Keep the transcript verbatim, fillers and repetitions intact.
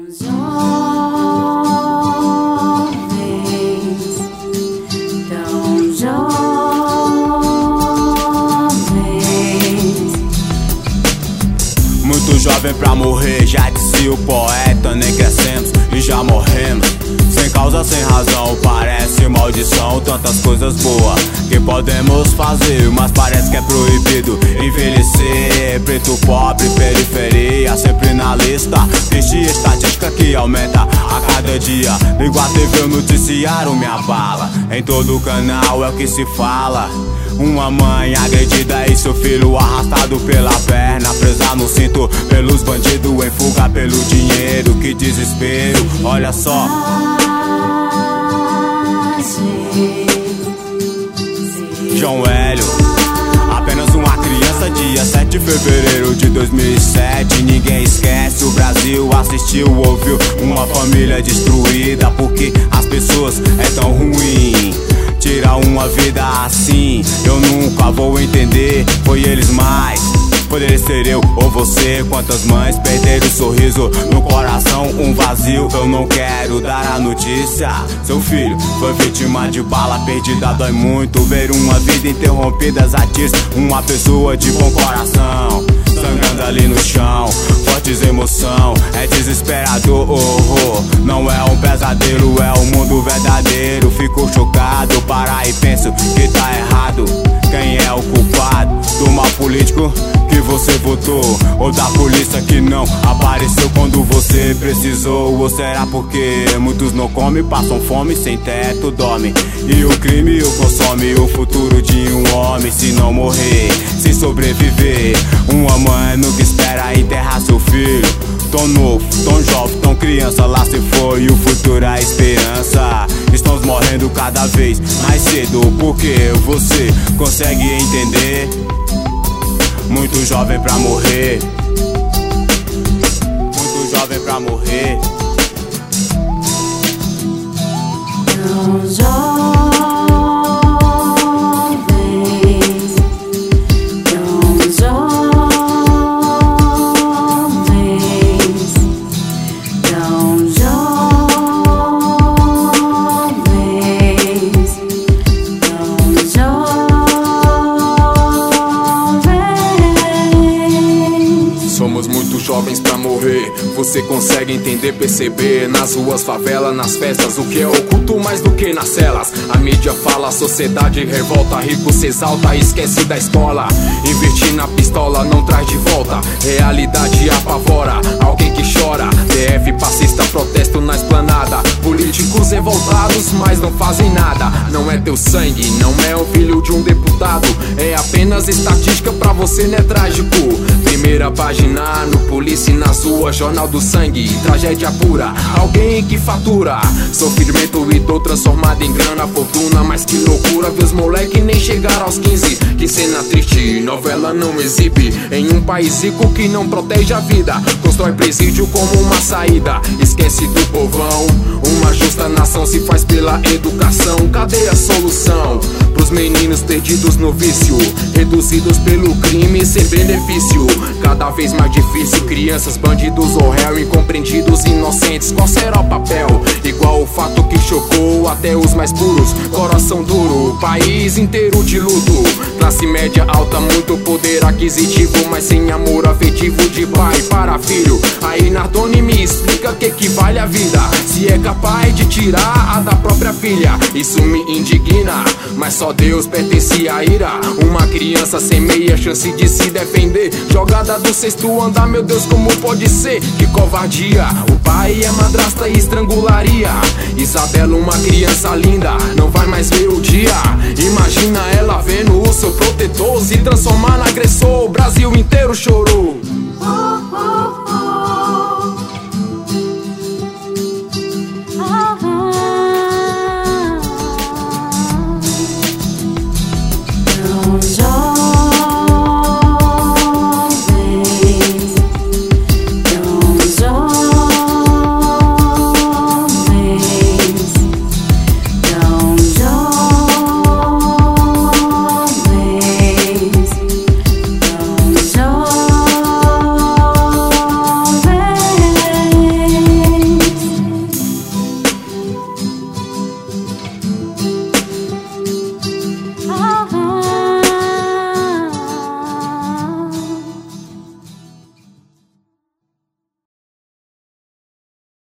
Tão jovens, muito jovem pra morrer, já disse o poeta. Nem crescemos e já morremos, sem causa, sem razão. Parece maldição, tantas coisas boas que podemos fazer, mas parece que é proibido envelhecer. Preto, pobre, periferia, sempre na lista. Triste estatística que aumenta a cada dia. Ligo a T V, o noticiário me abala. Em todo canal é o que se fala: uma mãe agredida e seu filho arrastado pela perna, presa no cinto pelos bandidos, em fuga pelo dinheiro. Que desespero, olha só. João Hélio, apenas uma criança, dia sete de fevereiro de dois mil e sete. Ninguém esquece, o Brasil assistiu, ouviu uma família destruída. Porque as pessoas é tão ruim, tira uma vida assim, eu nunca vou entender. Foi eles mais, poderia ser eu ou você. Quantas mães perderam o sorriso no coração, um vazio. Eu não quero dar a notícia: seu filho foi vítima de bala perdida. Dói muito ver uma vida interrompida a tiros. Uma pessoa de bom coração sangrando ali no chão. Fortes emoção, é desesperador. Oh, oh. Não é um pesadelo, é o mundo verdadeiro. Fico chocado, para e penso que tá errado. Quem é o culpado do mal político que você votou, ou da polícia que não apareceu quando você precisou? Ou será porque muitos não comem, passam fome, sem teto dormem, e o crime o consome? O futuro de um homem, se não morrer, se sobreviver. Uma mãe nunca espera enterrar seu filho, tão novo, tão jovem, tão criança, lá se foi. E o futuro, a esperança. Estamos morrendo cada vez mais cedo, porque você consegue entender? Muito jovem pra morrer, muito jovem pra morrer. tão jovens, tão jovens, tão jovens, tão jovens. Somos muito jovens pra morrer. Você consegue entender, perceber? Nas ruas, favela, nas festas, o que é oculto mais do que nas celas. A mídia fala, a sociedade revolta. Rico se exalta, esquece da escola. Investir na pistola não traz de volta. Realidade apavora, alguém que chora. D F passista, protesto na esplanada. Políticos revoltados, mas não fazem nada. Não é teu sangue, não é o filho de um deputado. É apenas estatística, pra você não é trágico. Primeira página no Polícia e na sua, jornal do sangue, tragédia pura. Alguém que fatura sofrimento e dor transformado em grana, fortuna. Mas que loucura ver os moleque nem chegar aos quinze. Que cena triste, novela não exibe. Em um país rico que não protege a vida, constrói presídio como uma saída. Esquece do povão, uma justa nação se faz pela educação. Cadê a solução pros meninos perdidos no vício, reduzidos pelo crime sem benefício? Cada vez mais difícil, crianças, bandidos ou réu, incompreendidos, inocentes. Qual será o papel? Igual o fato que chocou até os mais puros. Coração duro, país inteiro de luto. Classe média alta, muito poder aquisitivo, mas sem amor afetivo de pai para filho. Aí Nardoni me explica que que vale a vida, se é capaz de tirar a da própria filha. Isso me indigna, mas só Deus pertence à ira. Uma criança sem meia chance de se defender, jogada do sexto andar, meu Deus, como pode ser? Que covardia, o pai é madrasta e estrangularia. Isabela, uma criança linda, não vai mais ver o dia. Imagina ela vendo o seu protetor se transformar no agressor. O Brasil inteiro chorou.